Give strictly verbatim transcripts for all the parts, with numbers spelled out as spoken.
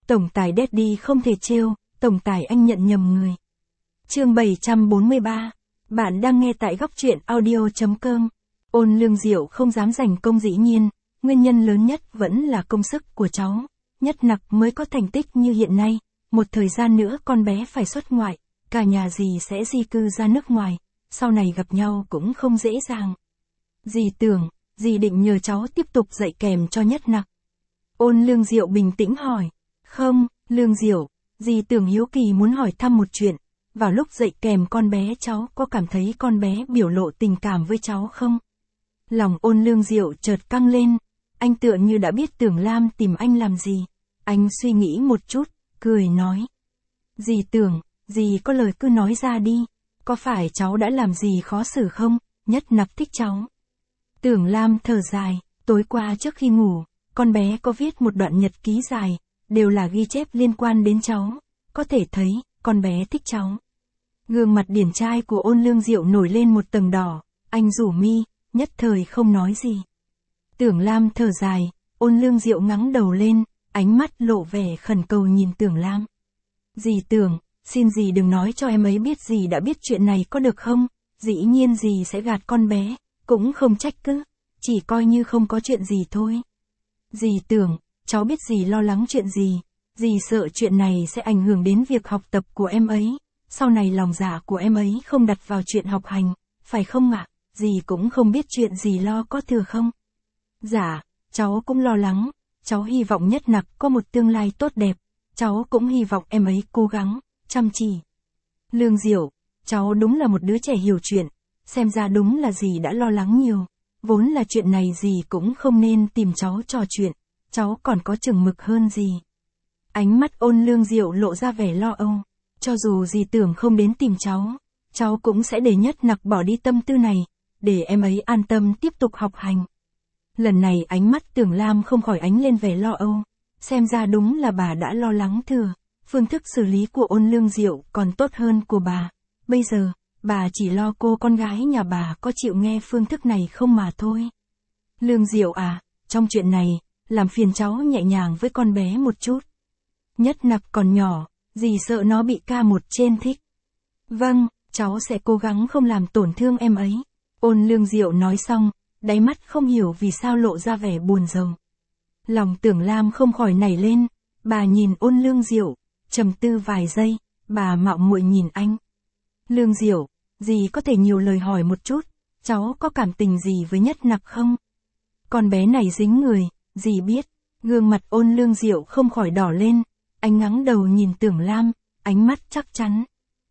Tổng tài Daddy không thể trêu, tổng tài anh nhận nhầm người. Chương bảy trăm bốn mươi ba. Bạn đang nghe tại góc truyện audio chấm com. Ôn Lương Diệu không dám giành công dĩ nhiên, nguyên nhân lớn nhất vẫn là công sức của cháu. Nhất Nặc mới có thành tích như hiện nay, một thời gian nữa con bé phải xuất ngoại, cả nhà dì sẽ di cư ra nước ngoài, sau này gặp nhau cũng không dễ dàng. Dì tưởng, dì định nhờ cháu tiếp tục dạy kèm cho Nhất Nặc. Ôn Lương Diệu bình tĩnh hỏi. Không, Lương Diệu, dì tưởng hiếu kỳ muốn hỏi thăm một chuyện. Vào lúc dạy kèm con bé cháu có cảm thấy con bé biểu lộ tình cảm với cháu không? Lòng Ôn Lương Diệu chợt căng lên, anh tựa như đã biết Tưởng Lam tìm anh làm gì. Anh suy nghĩ một chút, cười nói. Dì tưởng, dì có lời cứ nói ra đi, có phải cháu đã làm gì khó xử không? Nhất Nặc thích cháu. Tưởng Lam thở dài, tối qua trước khi ngủ, con bé có viết một đoạn nhật ký dài, đều là ghi chép liên quan đến cháu, có thể thấy, con bé thích cháu. Gương mặt điển trai của Ôn Lương Diệu nổi lên một tầng đỏ, anh rủ mi, nhất thời không nói gì. Tưởng Lam thở dài, Ôn Lương Diệu ngẩng đầu lên, ánh mắt lộ vẻ khẩn cầu nhìn Tưởng Lam. Dì tưởng, xin dì đừng nói cho em ấy biết dì đã biết chuyện này có được không, dĩ nhiên dì sẽ gạt con bé, cũng không trách cứ, chỉ coi như không có chuyện gì thôi. Dì tưởng, cháu biết dì lo lắng chuyện gì, dì sợ chuyện này sẽ ảnh hưởng đến việc học tập của em ấy, sau này lòng dạ của em ấy không đặt vào chuyện học hành, phải không ạ? Dì cũng không biết chuyện dì lo có thừa không? Dạ, cháu cũng lo lắng, cháu hy vọng Nhất Nặc có một tương lai tốt đẹp, cháu cũng hy vọng em ấy cố gắng, chăm chỉ. Lương Diệu, cháu đúng là một đứa trẻ hiểu chuyện, xem ra đúng là dì đã lo lắng nhiều, vốn là chuyện này dì cũng không nên tìm cháu trò chuyện, cháu còn có chừng mực hơn dì. Ánh mắt Ôn Lương Diệu lộ ra vẻ lo âu, cho dù dì tưởng không đến tìm cháu, cháu cũng sẽ để Nhất Nặc bỏ đi tâm tư này, để em ấy an tâm tiếp tục học hành. Lần này ánh mắt Tưởng Lam không khỏi ánh lên vẻ lo âu, xem ra đúng là bà đã lo lắng thừa, phương thức xử lý của Ôn Lương Diệu còn tốt hơn của bà, bây giờ, bà chỉ lo cô con gái nhà bà có chịu nghe phương thức này không mà thôi. Lương Diệu à, trong chuyện này, làm phiền cháu nhẹ nhàng với con bé một chút. Nhất Nặc còn nhỏ, dì sợ nó bị ca một trên thích. Vâng, cháu sẽ cố gắng không làm tổn thương em ấy. Ôn Lương Diệu nói xong, đáy mắt không hiểu vì sao lộ ra vẻ buồn rầu. Lòng Tưởng Lam không khỏi nảy lên, bà nhìn Ôn Lương Diệu, trầm tư vài giây, bà mạo muội nhìn anh. Lương Diệu, dì có thể nhiều lời hỏi một chút, cháu có cảm tình gì với Nhất Nặc không? Con bé này dính người, dì biết. Gương mặt Ôn Lương Diệu không khỏi đỏ lên, anh ngẩng đầu nhìn Tưởng Lam, ánh mắt chắc chắn.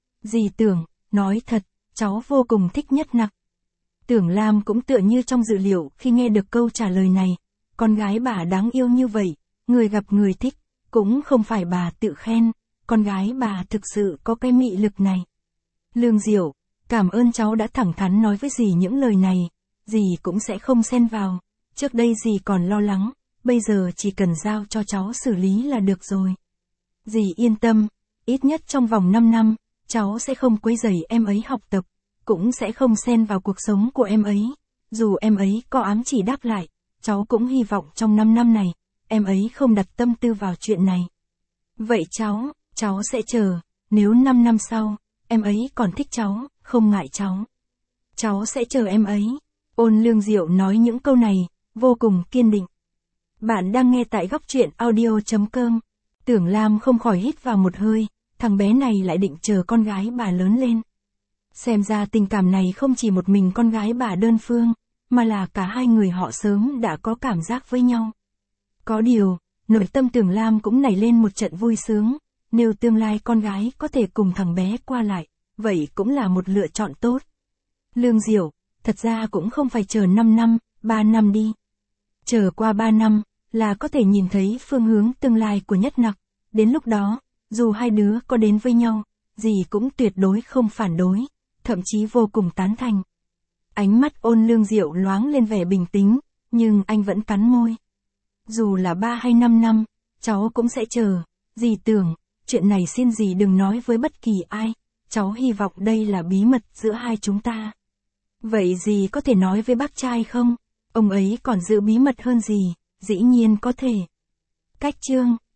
Dì tưởng, nói thật, cháu vô cùng thích Nhất Nặc. Tưởng Lam cũng tựa như trong dự liệu khi nghe được câu trả lời này, con gái bà đáng yêu như vậy, người gặp người thích, cũng không phải bà tự khen, con gái bà thực sự có cái mị lực này. Lương Diệu, cảm ơn cháu đã thẳng thắn nói với dì những lời này, dì cũng sẽ không xen vào, trước đây dì còn lo lắng, bây giờ chỉ cần giao cho cháu xử lý là được rồi. Dì yên tâm, ít nhất trong vòng năm năm, cháu sẽ không quấy rầy em ấy học tập, cũng sẽ không xen vào cuộc sống của em ấy, dù em ấy có ám chỉ đáp lại, cháu cũng hy vọng trong năm năm này, em ấy không đặt tâm tư vào chuyện này. Vậy cháu, cháu sẽ chờ, nếu năm năm sau, em ấy còn thích cháu, không ngại cháu. Cháu sẽ chờ em ấy. Ôn Lương Diệu nói những câu này, vô cùng kiên định. Bạn đang nghe tại góc truyện audio chấm com. Tưởng Lam không khỏi hít vào một hơi, thằng bé này lại định chờ con gái bà lớn lên. Xem ra tình cảm này không chỉ một mình con gái bà đơn phương, mà là cả hai người họ sớm đã có cảm giác với nhau. Có điều, nội tâm Tưởng Lam cũng nảy lên một trận vui sướng, nếu tương lai con gái có thể cùng thằng bé qua lại, vậy cũng là một lựa chọn tốt. Lương Diệu, thật ra cũng không phải chờ năm năm, ba năm đi. Chờ qua ba năm, là có thể nhìn thấy phương hướng tương lai của Nhất Nặc, đến lúc đó, dù hai đứa có đến với nhau, dì cũng tuyệt đối không phản đối, thậm chí vô cùng tán thành. Ánh mắt Ôn Lương Diệu loáng lên vẻ bình tĩnh, nhưng anh vẫn cắn môi. Dù là ba hay năm năm, cháu cũng sẽ chờ, dì tưởng, chuyện này xin dì đừng nói với bất kỳ ai, cháu hy vọng đây là bí mật giữa hai chúng ta. Vậy dì có thể nói với bác trai không? Ông ấy còn giữ bí mật hơn dì, dĩ nhiên có thể. Cách chương